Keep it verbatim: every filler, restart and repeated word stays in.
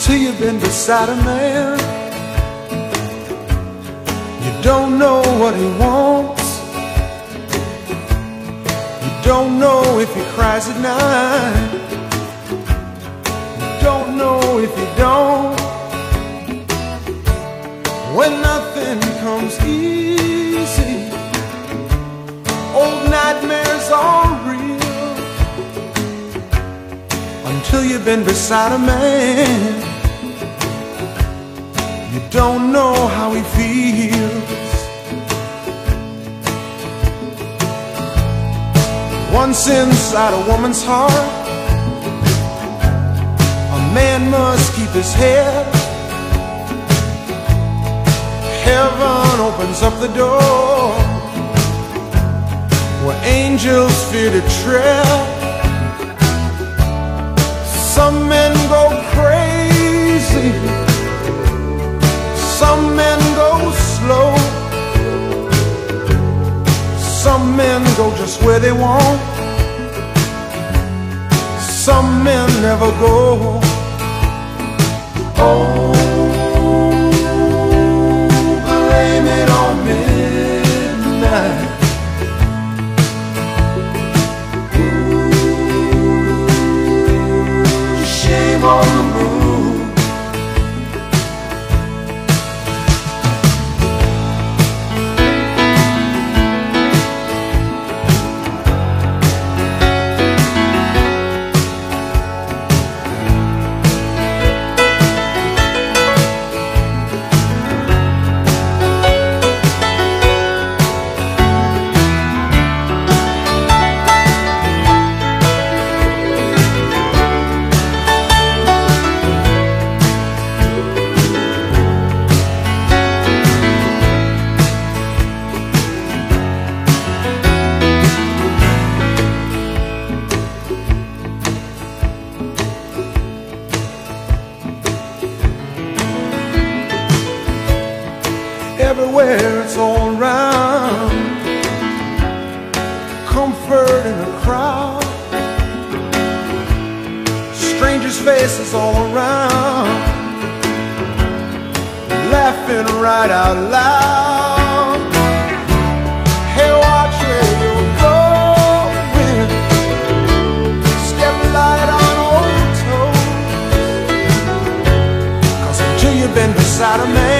till you've been beside a man. You don't know what he wants. You don't know if he cries at night. You don't know if he don't. When nothing comes easy, old nightmares are real, until you've been beside a man. You don't know how he feels. Once inside a woman's heart, a man must keep his head. Heaven opens up the door where angels fear to tread. Some men go crazy, some men go slow, some men go just where they want, some men never go. Oh, blame it on midnight. Ooh, shame on the moon. Everywhere it's all around, comfort in a crowd, strangers' faces all around, laughing right out loud. Hey, watch where you're going, step light on old toes, 'cause until you've been beside a man,